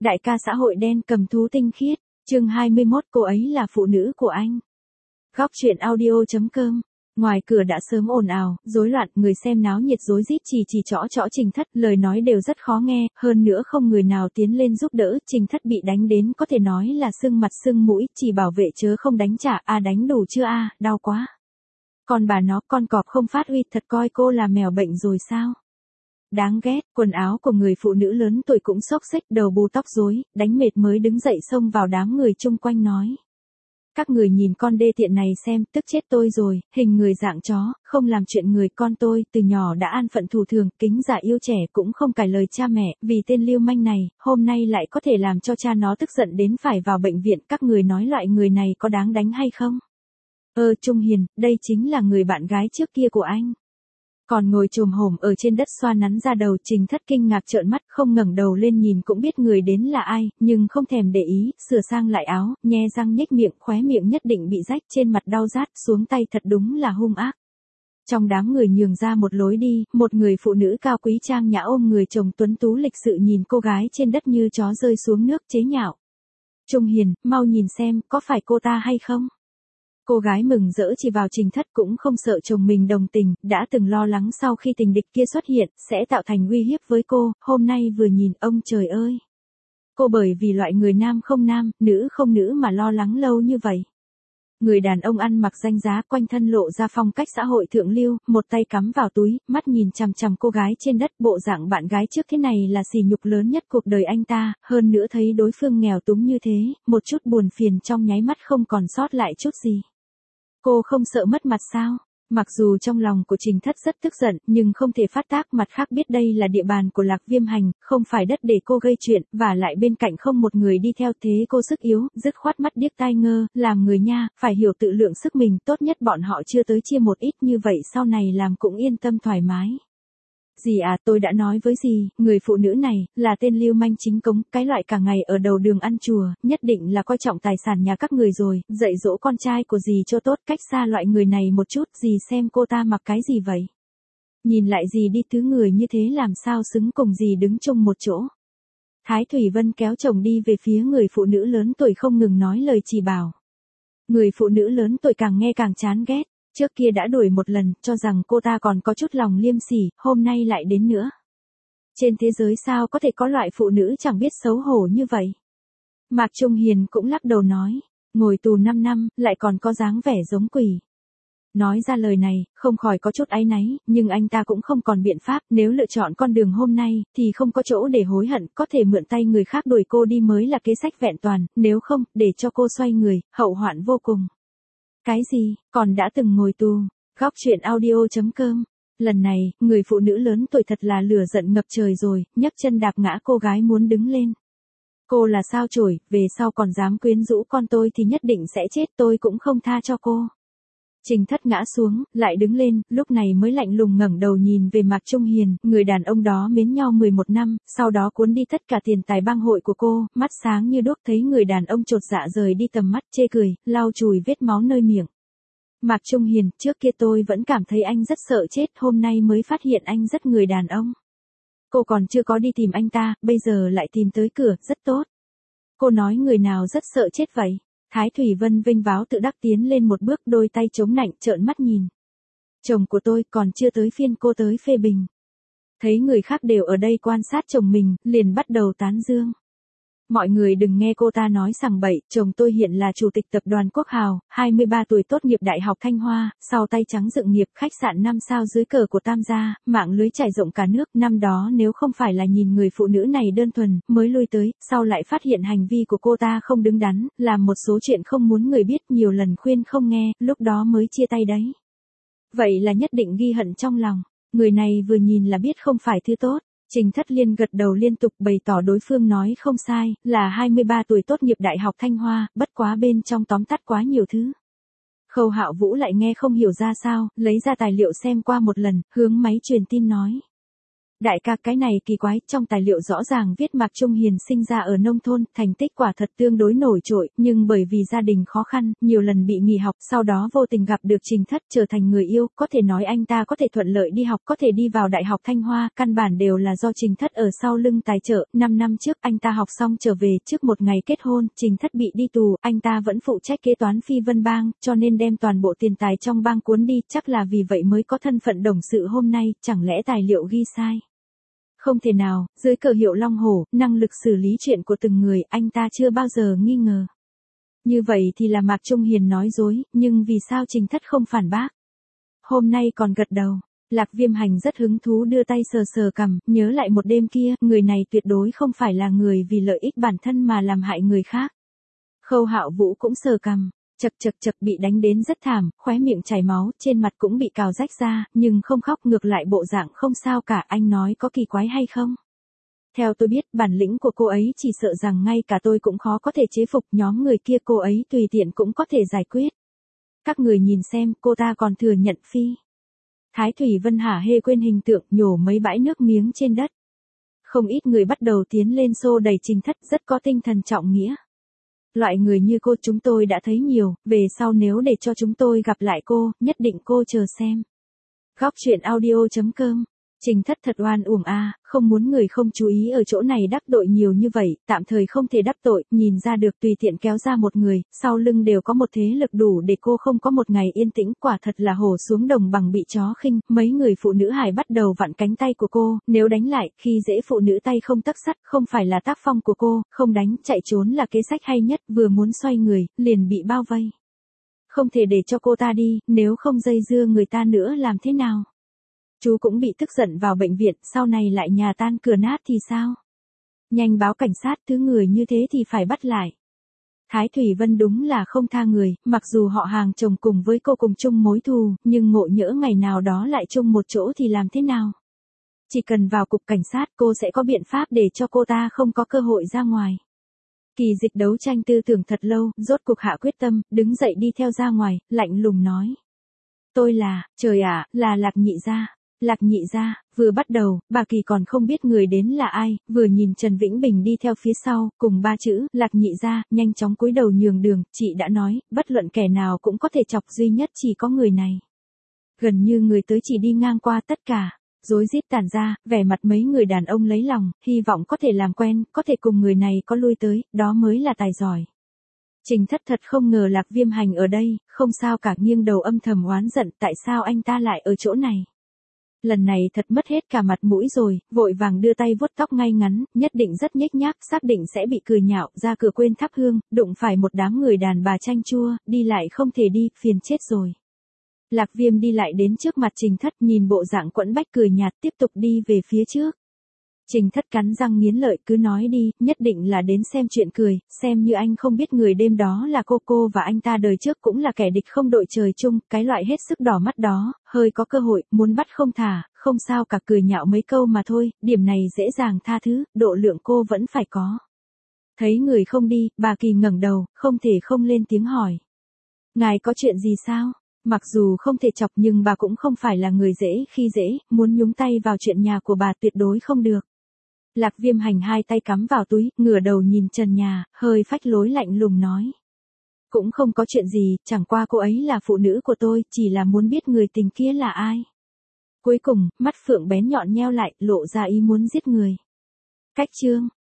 Đại ca xã hội đen cầm thú tinh khiết, chương 21 cô ấy là phụ nữ của anh. Góc truyện audio.com. Ngoài cửa đã sớm ồn ào, rối loạn, người xem náo nhiệt rối rít chỉ trõ Trình Thất, lời nói đều rất khó nghe, hơn nữa không người nào tiến lên giúp đỡ, Trình Thất bị đánh đến có thể nói là sưng mặt sưng mũi, chỉ bảo vệ chớ không đánh trả, đánh đủ chưa đau quá. Còn bà nó, con cọp không phát uy, thật coi cô là mèo bệnh rồi sao? Đáng ghét, quần áo của người phụ nữ lớn tuổi cũng xốc xếch, đầu bù tóc rối, đánh mệt mới đứng dậy xông vào đám người chung quanh nói. Các người nhìn con đê tiện này xem, tức chết tôi rồi, hình người dạng chó, không làm chuyện người, con tôi từ nhỏ đã an phận thủ thường, kính già yêu trẻ, cũng không cãi lời cha mẹ, vì tên lưu manh này, hôm nay lại có thể làm cho cha nó tức giận đến phải vào bệnh viện, các người nói loại người này có đáng đánh hay không? Trung Hiền, đây chính là người bạn gái trước kia của anh. Còn ngồi chồm hổm ở trên đất xoa nắn ra đầu, Trình Thất kinh ngạc trợn mắt, không ngẩng đầu lên nhìn cũng biết người đến là ai, nhưng không thèm để ý, sửa sang lại áo, nhe răng nhếch miệng, khóe miệng nhất định bị rách, trên mặt đau rát, xuống tay thật đúng là hung ác. Trong đám người nhường ra một lối đi, một người phụ nữ cao quý trang nhã ôm người chồng tuấn tú lịch sự nhìn cô gái trên đất như chó rơi xuống nước, chế nhạo. Trung Hiền, mau nhìn xem, có phải cô ta hay không? Cô gái mừng rỡ chỉ vào Trình Thất, cũng không sợ chồng mình đồng tình, đã từng lo lắng sau khi tình địch kia xuất hiện, sẽ tạo thành uy hiếp với cô, hôm nay vừa nhìn, ông trời ơi. Cô bởi vì loại người nam không nam, nữ không nữ mà lo lắng lâu như vậy. Người đàn ông ăn mặc danh giá, quanh thân lộ ra phong cách xã hội thượng lưu, một tay cắm vào túi, mắt nhìn chằm chằm cô gái trên đất, bộ dạng bạn gái trước thế này là sỉ nhục lớn nhất cuộc đời anh ta, hơn nữa thấy đối phương nghèo túng như thế, một chút buồn phiền trong nháy mắt không còn sót lại chút gì. Cô không sợ mất mặt sao? Mặc dù trong lòng của Trình Thất rất tức giận, nhưng không thể phát tác, mặt khác biết đây là địa bàn của Lạc Viêm Hành, không phải đất để cô gây chuyện, và lại bên cạnh không một người đi theo, thế cô sức yếu, dứt khoát mắt điếc tai ngơ, làm người nha, phải hiểu tự lượng sức mình, tốt nhất bọn họ chưa tới chia một ít, như vậy sau này làm cũng yên tâm thoải mái. Dì tôi đã nói với dì, người phụ nữ này, là tên lưu manh chính cống, cái loại cả ngày ở đầu đường ăn chùa, nhất định là coi trọng tài sản nhà các người rồi, dạy dỗ con trai của dì cho tốt, cách xa loại người này một chút, dì xem cô ta mặc cái gì vậy? Nhìn lại dì đi, thứ người như thế làm sao xứng cùng dì đứng chung một chỗ. Thái Thủy Vân kéo chồng đi về phía người phụ nữ lớn tuổi không ngừng nói lời chỉ bảo. Người phụ nữ lớn tuổi càng nghe càng chán ghét. Trước kia đã đuổi một lần, cho rằng cô ta còn có chút lòng liêm sỉ, hôm nay lại đến nữa. Trên thế giới sao có thể có loại phụ nữ chẳng biết xấu hổ như vậy? Mạc Trung Hiền cũng lắc đầu nói, ngồi tù 5 năm, lại còn có dáng vẻ giống quỷ. Nói ra lời này, không khỏi có chút áy náy, nhưng anh ta cũng không còn biện pháp, nếu lựa chọn con đường hôm nay, thì không có chỗ để hối hận, có thể mượn tay người khác đuổi cô đi mới là kế sách vẹn toàn, nếu không, để cho cô xoay người, hậu hoạn vô cùng. Cái gì, còn đã từng ngồi tù? Góc truyện audio.com. Lần này, người phụ nữ lớn tuổi thật là lửa giận ngập trời rồi, nhấc chân đạp ngã cô gái muốn đứng lên. Cô là sao chổi, về sau còn dám quyến rũ con tôi thì nhất định sẽ chết, tôi cũng không tha cho cô. Trình Thất ngã xuống, lại đứng lên, lúc này mới lạnh lùng ngẩng đầu nhìn về Mạc Trung Hiền, người đàn ông đó mến nhau 11 năm, sau đó cuốn đi tất cả tiền tài bang hội của cô, mắt sáng như đuốc, thấy người đàn ông chột dạ rời đi tầm mắt, chê cười, lau chùi vết máu nơi miệng. Mạc Trung Hiền, trước kia tôi vẫn cảm thấy anh rất sợ chết, hôm nay mới phát hiện anh rất người đàn ông. Cô còn chưa có đi tìm anh ta, bây giờ lại tìm tới cửa, rất tốt. Cô nói người nào rất sợ chết vậy? Thái Thủy Vân vinh váo tự đắc tiến lên một bước, đôi tay chống nạnh, trợn mắt nhìn. Chồng của tôi, còn chưa tới phiên cô tới phê bình. Thấy người khác đều ở đây quan sát chồng mình, liền bắt đầu tán dương. Mọi người đừng nghe cô ta nói sằng bậy, chồng tôi hiện là chủ tịch tập đoàn Quốc Hào, 23 tuổi tốt nghiệp Đại học Thanh Hoa, sau tay trắng dựng nghiệp khách sạn 5 sao dưới cờ của Tam gia, mạng lưới trải rộng cả nước, năm đó nếu không phải là nhìn người phụ nữ này đơn thuần, mới lui tới, sau lại phát hiện hành vi của cô ta không đứng đắn, làm một số chuyện không muốn người biết, nhiều lần khuyên không nghe, lúc đó mới chia tay đấy. Vậy là nhất định ghi hận trong lòng, người này vừa nhìn là biết không phải thứ tốt. Trình Thất Liên gật đầu liên tục bày tỏ đối phương nói không sai, là 23 tuổi tốt nghiệp Đại học Thanh Hoa, bất quá bên trong tóm tắt quá nhiều thứ. Khâu Hạo Vũ lại nghe không hiểu ra sao, lấy ra tài liệu xem qua một lần, hướng máy truyền tin nói. Đại ca, cái này kỳ quái, trong tài liệu rõ ràng viết Mạc Trung Hiền sinh ra ở nông thôn, thành tích quả thật tương đối nổi trội, nhưng bởi vì gia đình khó khăn, nhiều lần bị nghỉ học, sau đó vô tình gặp được Trình Thất trở thành người yêu, có thể nói anh ta có thể thuận lợi đi học, có thể đi vào Đại học Thanh Hoa, căn bản đều là do Trình Thất ở sau lưng tài trợ. 5 năm trước anh ta học xong trở về, trước một ngày kết hôn, Trình Thất bị đi tù, anh ta vẫn phụ trách kế toán Phi Vân Bang, cho nên đem toàn bộ tiền tài trong bang cuốn đi, chắc là vì vậy mới có thân phận đồng sự hôm nay, chẳng lẽ tài liệu ghi sai? Không thể nào, dưới cờ hiệu Long Hổ, năng lực xử lý chuyện của từng người, anh ta chưa bao giờ nghi ngờ. Như vậy thì là Mạc Trung Hiền nói dối, nhưng vì sao Trình Thất không phản bác? Hôm nay còn gật đầu. Lạc Viêm Hành rất hứng thú đưa tay sờ sờ cằm, nhớ lại một đêm kia, người này tuyệt đối không phải là người vì lợi ích bản thân mà làm hại người khác. Khâu Hạo Vũ cũng sờ cằm, chật chật bị đánh đến rất thảm, khóe miệng chảy máu, trên mặt cũng bị cào rách ra, nhưng không khóc, ngược lại bộ dạng không sao cả. Anh nói có kỳ quái hay không? Theo tôi biết, bản lĩnh của cô ấy chỉ sợ rằng ngay cả tôi cũng khó có thể chế phục, nhóm người kia cô ấy tùy tiện cũng có thể giải quyết. Các người nhìn xem, cô ta còn thừa nhận phi. Thái Thủy Vân hả hê quên hình tượng, nhổ mấy bãi nước miếng trên đất. Không ít người bắt đầu tiến lên xô đẩy Trình Thất, rất có tinh thần trọng nghĩa. Loại người như cô chúng tôi đã thấy nhiều, về sau nếu để cho chúng tôi gặp lại cô, nhất định cô chờ xem. Góc truyện audio.com. Trình Thất thật oan uổng a, không muốn người không chú ý ở chỗ này đắc tội nhiều như vậy, tạm thời không thể đắc tội, nhìn ra được tùy tiện kéo ra một người, sau lưng đều có một thế lực đủ để cô không có một ngày yên tĩnh, quả thật là hổ xuống đồng bằng bị chó khinh. Mấy người phụ nữ hài bắt đầu vặn cánh tay của cô, nếu đánh lại, khi dễ phụ nữ tay không tấc sắt, không phải là tác phong của cô, không đánh, chạy trốn là kế sách hay nhất, vừa muốn xoay người, liền bị bao vây. Không thể để cho cô ta đi, nếu không dây dưa người ta nữa làm thế nào? Chú cũng bị tức giận vào bệnh viện, sau này lại nhà tan cửa nát thì sao? Nhanh báo cảnh sát, thứ người như thế thì phải bắt lại. Thái Thủy Vân đúng là không tha người, mặc dù họ hàng chồng cùng với cô cùng chung mối thù, nhưng ngộ nhỡ ngày nào đó lại chung một chỗ thì làm thế nào? Chỉ cần vào cục cảnh sát cô sẽ có biện pháp để cho cô ta không có cơ hội ra ngoài. Kỳ Dịch đấu tranh tư tưởng thật lâu, rốt cuộc hạ quyết tâm, đứng dậy đi theo ra ngoài, lạnh lùng nói. Tôi là, trời ạ, là Lạc Nhị gia. Lạc Nhị gia, vừa bắt đầu, bà Kỳ còn không biết người đến là ai, vừa nhìn Trần Vĩnh Bình đi theo phía sau, cùng 3 chữ, Lạc Nhị gia, nhanh chóng cúi đầu nhường đường, chị đã nói, bất luận kẻ nào cũng có thể chọc, duy nhất chỉ có người này. Gần như người tới chỉ đi ngang qua tất cả, rối rít tản ra, vẻ mặt mấy người đàn ông lấy lòng, hy vọng có thể làm quen, có thể cùng người này có lui tới, đó mới là tài giỏi. Trình Thất thật không ngờ Lạc Viêm Hành ở đây, không sao cả, nghiêng đầu âm thầm oán giận, tại sao anh ta lại ở chỗ này. Lần này thật mất hết cả mặt mũi rồi, vội vàng đưa tay vuốt tóc ngay ngắn, nhất định rất nhếch nhác, xác định sẽ bị cười nhạo, ra cửa quên thắp hương, đụng phải một đám người đàn bà chanh chua, đi lại không thể đi, phiền chết rồi. Lạc Viêm đi lại đến trước mặt Trình Thất, nhìn bộ dạng quẫn bách cười nhạt, tiếp tục đi về phía trước. Trình Thất cắn răng nghiến lợi, cứ nói đi, nhất định là đến xem chuyện cười, xem như anh không biết người đêm đó là cô và anh ta đời trước cũng là kẻ địch không đội trời chung, cái loại hết sức đỏ mắt đó, hơi có cơ hội, muốn bắt không thả, không sao cả, cười nhạo mấy câu mà thôi, điểm này dễ dàng tha thứ, độ lượng cô vẫn phải có. Thấy người không đi, bà Kỳ ngẩng đầu, không thể không lên tiếng hỏi. Ngài có chuyện gì sao? Mặc dù không thể chọc nhưng bà cũng không phải là người dễ khi dễ, muốn nhúng tay vào chuyện nhà của bà tuyệt đối không được. Lạc Viêm Hành hai tay cắm vào túi, ngửa đầu nhìn trần nhà, hơi phách lối lạnh lùng nói. Cũng không có chuyện gì, chẳng qua cô ấy là phụ nữ của tôi, chỉ là muốn biết người tình kia là ai. Cuối cùng, mắt Phượng bén nhọn nheo lại, lộ ra ý muốn giết người. Cách chương.